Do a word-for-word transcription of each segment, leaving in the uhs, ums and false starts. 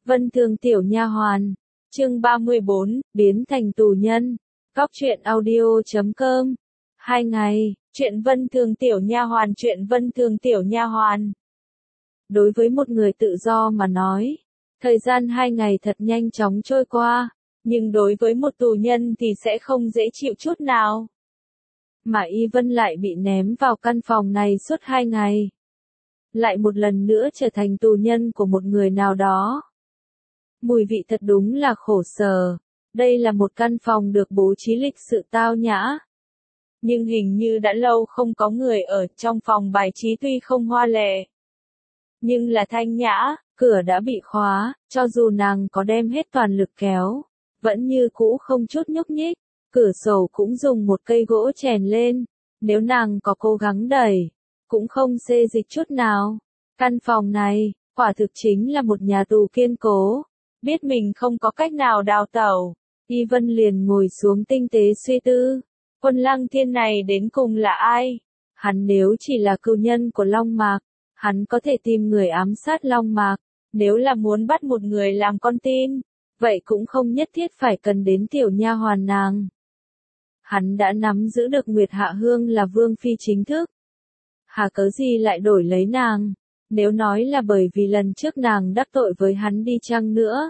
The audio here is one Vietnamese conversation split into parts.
Vân Thường tiểu nha hoàn, chương ba mươi bốn, biến thành tù nhân. Góc truyện audio chấm com. Hai ngày, chuyện Vân Thường tiểu nha hoàn, chuyện Vân Thường tiểu nha hoàn. Đối với một người tự do mà nói, thời gian hai ngày thật nhanh chóng trôi qua, nhưng đối với một tù nhân thì sẽ không dễ chịu chút nào. Mà Y Vân lại bị ném vào căn phòng này suốt hai ngày. Lại một lần nữa trở thành tù nhân của một người nào đó. Mùi vị thật đúng là khổ sở. Đây là một căn phòng được bố trí lịch sự tao nhã. Nhưng hình như đã lâu không có người ở trong phòng bài trí, tuy không hoa lệ, nhưng là thanh nhã, cửa đã bị khóa, cho dù nàng có đem hết toàn lực kéo, vẫn như cũ không chút nhúc nhích, cửa sổ cũng dùng một cây gỗ chèn lên, nếu nàng có cố gắng đẩy, cũng không xê dịch chút nào. Căn phòng này, quả thực chính là một nhà tù kiên cố, biết mình không có cách nào đào tẩu, Y Vân liền ngồi xuống tinh tế suy tư, Quân Lăng Thiên này đến cùng là ai? Hắn nếu chỉ là cừu nhân của Long Mạc, hắn có thể tìm người ám sát Long Mạc, nếu là muốn bắt một người làm con tin, vậy cũng không nhất thiết phải cần đến tiểu nha hoàn nàng. Hắn đã nắm giữ được Nguyệt Hạ Hương là vương phi chính thức. Hà cớ gì lại đổi lấy nàng, nếu nói là bởi vì lần trước nàng đắc tội với hắn đi chăng nữa,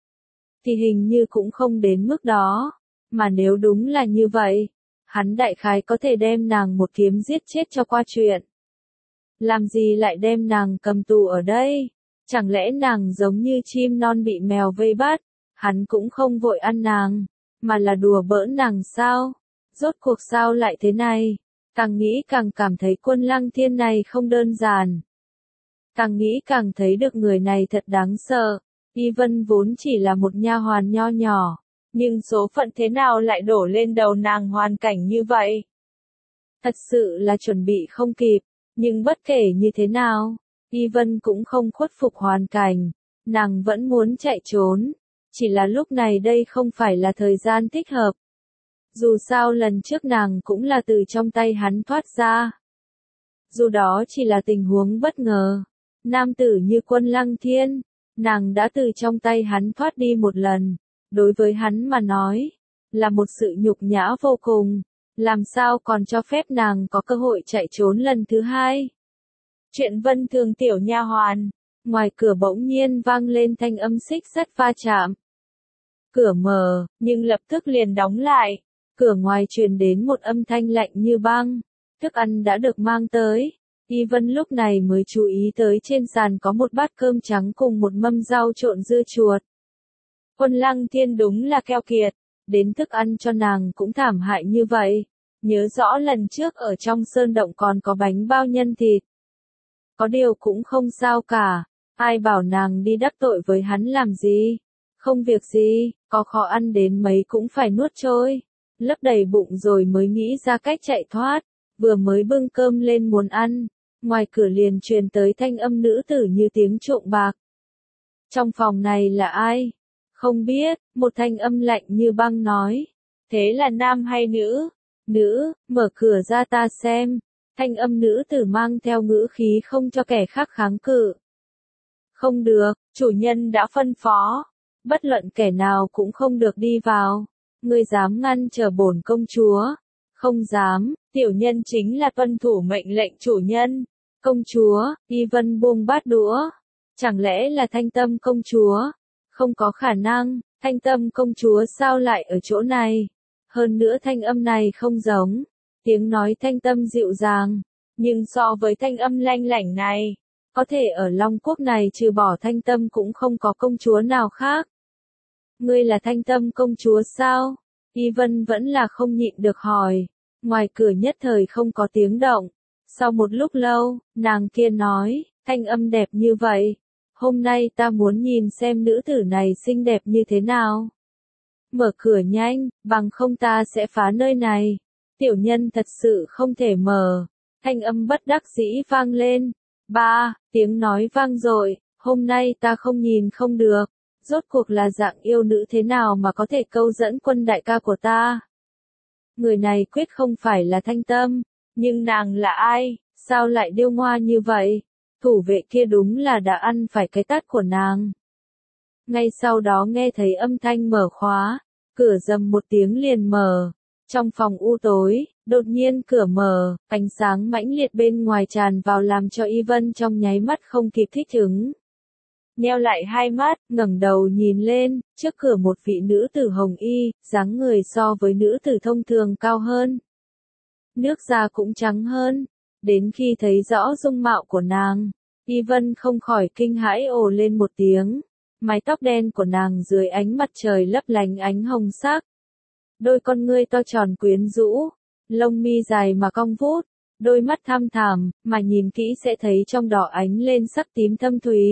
thì hình như cũng không đến mức đó, mà nếu đúng là như vậy, hắn đại khái có thể đem nàng một kiếm giết chết cho qua chuyện. Làm gì lại đem nàng cầm tù ở đây? Chẳng lẽ nàng giống như chim non bị mèo vây bắt, hắn cũng không vội ăn nàng, mà là đùa bỡn nàng sao? Rốt cuộc sao lại thế này? Càng nghĩ càng cảm thấy Quân Lăng Thiên này không đơn giản. Càng nghĩ càng thấy được người này thật đáng sợ. Y Vân vốn chỉ là một nha hoàn nho nhỏ, nhưng số phận thế nào lại đổ lên đầu nàng hoàn cảnh như vậy? Thật sự là chuẩn bị không kịp, nhưng bất kể như thế nào, Y Vân cũng không khuất phục hoàn cảnh, nàng vẫn muốn chạy trốn, chỉ là lúc này đây không phải là thời gian thích hợp. Dù sao lần trước nàng cũng là từ trong tay hắn thoát ra. Dù đó chỉ là tình huống bất ngờ, nam tử như Quân Lăng Thiên, nàng đã từ trong tay hắn thoát đi một lần, đối với hắn mà nói, là một sự nhục nhã vô cùng, làm sao còn cho phép nàng có cơ hội chạy trốn lần thứ hai. Chuyện Vân Thường tiểu nha hoàn, ngoài cửa bỗng nhiên vang lên thanh âm xích sắt va chạm. Cửa mở, nhưng lập tức liền đóng lại, cửa ngoài truyền đến một âm thanh lạnh như băng, thức ăn đã được mang tới. Y Vân lúc này mới chú ý tới trên sàn có một bát cơm trắng cùng một mâm rau trộn dưa chuột. Quân Lăng Thiên đúng là keo kiệt, đến thức ăn cho nàng cũng thảm hại như vậy. Nhớ rõ lần trước ở trong sơn động còn có bánh bao nhân thịt. Có điều cũng không sao cả, ai bảo nàng đi đắc tội với hắn làm gì. Không việc gì, có khó ăn đến mấy cũng phải nuốt trôi. Lấp đầy bụng rồi mới nghĩ ra cách chạy thoát, vừa mới bưng cơm lên muốn ăn. Ngoài cửa liền truyền tới thanh âm nữ tử như tiếng trộm bạc. Trong phòng này là ai? Không biết, một thanh âm lạnh như băng nói. Thế là nam hay nữ? Nữ, mở cửa ra ta xem. Thanh âm nữ tử mang theo ngữ khí không cho kẻ khác kháng cự. Không được, chủ nhân đã phân phó. Bất luận kẻ nào cũng không được đi vào. Ngươi dám ngăn trở bổn công chúa? Không dám, tiểu nhân chính là tuân thủ mệnh lệnh chủ nhân. Công chúa, Y Vân buông bát đũa. Chẳng lẽ là Thanh Tâm công chúa? Không có khả năng, Thanh Tâm công chúa sao lại ở chỗ này? Hơn nữa thanh âm này không giống. Tiếng nói thanh tâm dịu dàng, nhưng so với thanh âm lanh lảnh này, có thể ở Long Quốc này trừ bỏ Thanh Tâm cũng không có công chúa nào khác. Ngươi là Thanh Tâm công chúa sao? Y Vân vẫn là không nhịn được hỏi. Ngoài cửa nhất thời không có tiếng động. Sau một lúc lâu, nàng kia nói, thanh âm đẹp như vậy. Hôm nay ta muốn nhìn xem nữ tử này xinh đẹp như thế nào. Mở cửa nhanh, bằng không ta sẽ phá nơi này. Tiểu nhân thật sự không thể mở. Thanh âm bất đắc dĩ vang lên. Ba, tiếng nói vang dội, hôm nay ta không nhìn không được. Rốt cuộc là dạng yêu nữ thế nào mà có thể câu dẫn Quân đại ca của ta. Người này quyết không phải là Thanh Tâm, nhưng nàng là ai, sao lại điêu ngoa như vậy? Thủ vệ kia đúng là đã ăn phải cái tát của nàng. ngay sau đó nghe thấy âm thanh mở khóa, cửa rầm một tiếng liền mở. Trong phòng u tối, đột nhiên cửa mở, ánh sáng mãnh liệt bên ngoài tràn vào làm cho Y Vân trong nháy mắt không kịp thích ứng. Nheo lại hai mắt, ngẩng đầu nhìn lên, trước cửa một vị nữ tử hồng y, dáng người so với nữ tử thông thường cao hơn. Nước da cũng trắng hơn. Đến khi thấy rõ dung mạo của nàng, Y Vân không khỏi kinh hãi ồ lên một tiếng. Mái tóc đen của nàng dưới ánh mặt trời lấp lánh ánh hồng sắc. Đôi con ngươi to tròn quyến rũ, lông mi dài mà cong vút, đôi mắt thăm thẳm, mà nhìn kỹ sẽ thấy trong đỏ ánh lên sắc tím thâm thúy.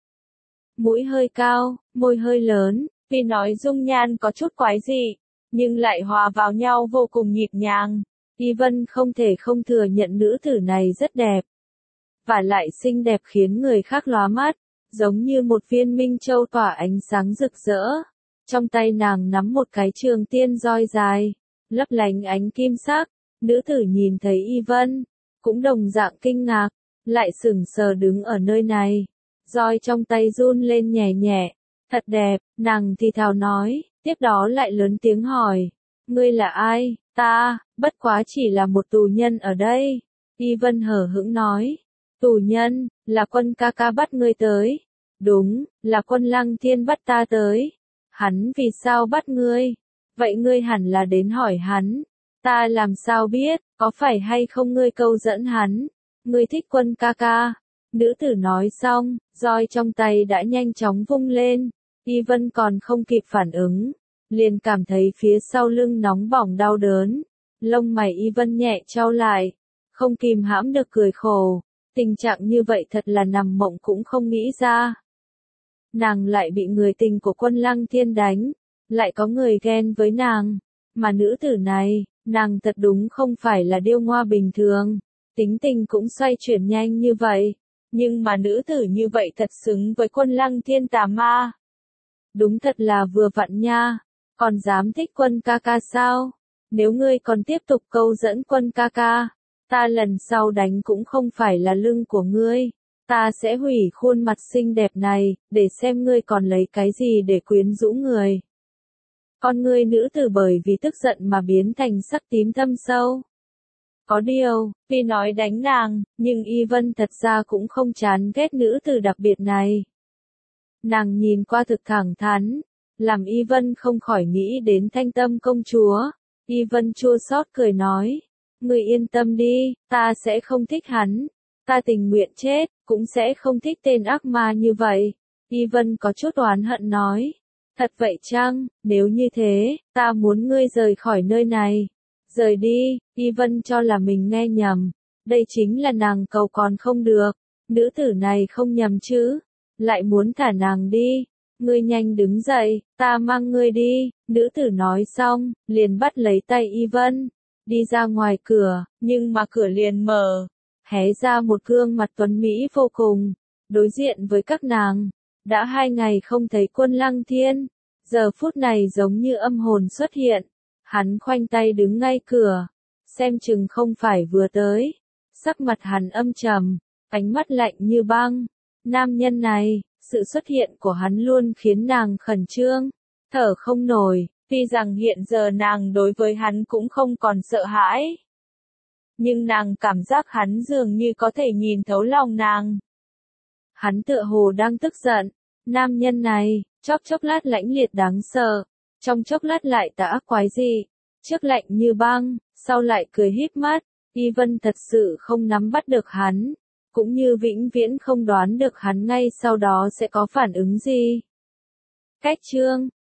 Mũi hơi cao, môi hơi lớn, vì nói dung nhan có chút quái dị, nhưng lại hòa vào nhau vô cùng nhịp nhàng. Y Vân không thể không thừa nhận nữ tử này rất đẹp. Và lại xinh đẹp khiến người khác lóa mắt, giống như một viên minh châu tỏa ánh sáng rực rỡ. Trong tay nàng nắm một cái trường tiên roi dài, lấp lánh ánh kim sắc. Nữ tử nhìn thấy Y Vân, cũng đồng dạng kinh ngạc, lại sững sờ đứng ở nơi này. Roi trong tay run lên nhẹ nhẹ, thật đẹp, nàng thì thào nói, tiếp đó lại lớn tiếng hỏi, ngươi là ai? Ta, bất quá chỉ là một tù nhân ở đây. Y Vân hờ hững nói, tù nhân, là Quân ca ca bắt ngươi tới. Đúng, là Quân Lăng Thiên bắt ta tới. Hắn vì sao bắt ngươi? Vậy ngươi hẳn là đến hỏi hắn. Ta làm sao biết, có phải hay không ngươi câu dẫn hắn? Ngươi thích Quân ca ca. Nữ tử nói xong, roi trong tay đã nhanh chóng vung lên. Y Vân còn không kịp phản ứng, liền cảm thấy phía sau lưng nóng bỏng đau đớn. Lông mày Y Vân nhẹ chau lại, không kìm hãm được cười khổ. Tình trạng như vậy thật là nằm mộng cũng không nghĩ ra. Nàng lại bị người tình của Quân Lăng Thiên đánh, lại có người ghen với nàng. Mà nữ tử này, nàng thật đúng không phải là điêu ngoa bình thường. Tính tình cũng xoay chuyển nhanh như vậy. Nhưng mà nữ tử như vậy thật xứng với Quân Lăng Thiên tà ma. Đúng thật là vừa vặn nha. Còn dám thích Quân ca ca sao? Nếu ngươi còn tiếp tục câu dẫn Quân ca ca, ta lần sau đánh cũng không phải là lưng của ngươi. Ta sẽ hủy khuôn mặt xinh đẹp này, để xem ngươi còn lấy cái gì để quyến rũ người. Con ngươi nữ tử bởi vì tức giận mà biến thành sắc tím thâm sâu. Có điều, vì nói đánh nàng, nhưng Y Vân thật ra cũng không chán ghét nữ tử đặc biệt này. Nàng nhìn qua thực thẳng thắn, làm Y Vân không khỏi nghĩ đến Thanh Tâm công chúa. Y Vân chua xót cười nói, ngươi yên tâm đi, ta sẽ không thích hắn. Ta tình nguyện chết, cũng sẽ không thích tên ác ma như vậy. Y Vân có chút oán hận nói, thật vậy chăng, nếu như thế, ta muốn ngươi rời khỏi nơi này. Rời đi, Y Vân cho là mình nghe nhầm. Đây chính là nàng cầu còn không được. Nữ tử này không nhầm chứ. Lại muốn thả nàng đi. Ngươi nhanh đứng dậy, ta mang ngươi đi. Nữ tử nói xong, liền bắt lấy tay Y Vân. Đi ra ngoài cửa, nhưng mà cửa liền mở. Hé ra một gương mặt tuấn mỹ vô cùng. Đối diện với các nàng. Đã hai ngày không thấy Quân Lăng Thiên. Giờ phút này giống như âm hồn xuất hiện. Hắn khoanh tay đứng ngay cửa, xem chừng không phải vừa tới. Sắc mặt hắn âm trầm, ánh mắt lạnh như băng. Nam nhân này, sự xuất hiện của hắn luôn khiến nàng khẩn trương, thở không nổi, tuy rằng hiện giờ nàng đối với hắn cũng không còn sợ hãi. Nhưng nàng cảm giác hắn dường như có thể nhìn thấu lòng nàng. Hắn tựa hồ đang tức giận. Nam nhân này, chốc chốc lát lãnh liệt đáng sợ. Trong chốc lát lại tà ác quái dị, trước lạnh như băng, sau lại cười híp mắt. Y Vân thật sự không nắm bắt được hắn, cũng như vĩnh viễn không đoán được hắn ngay sau đó sẽ có phản ứng gì. Cách chương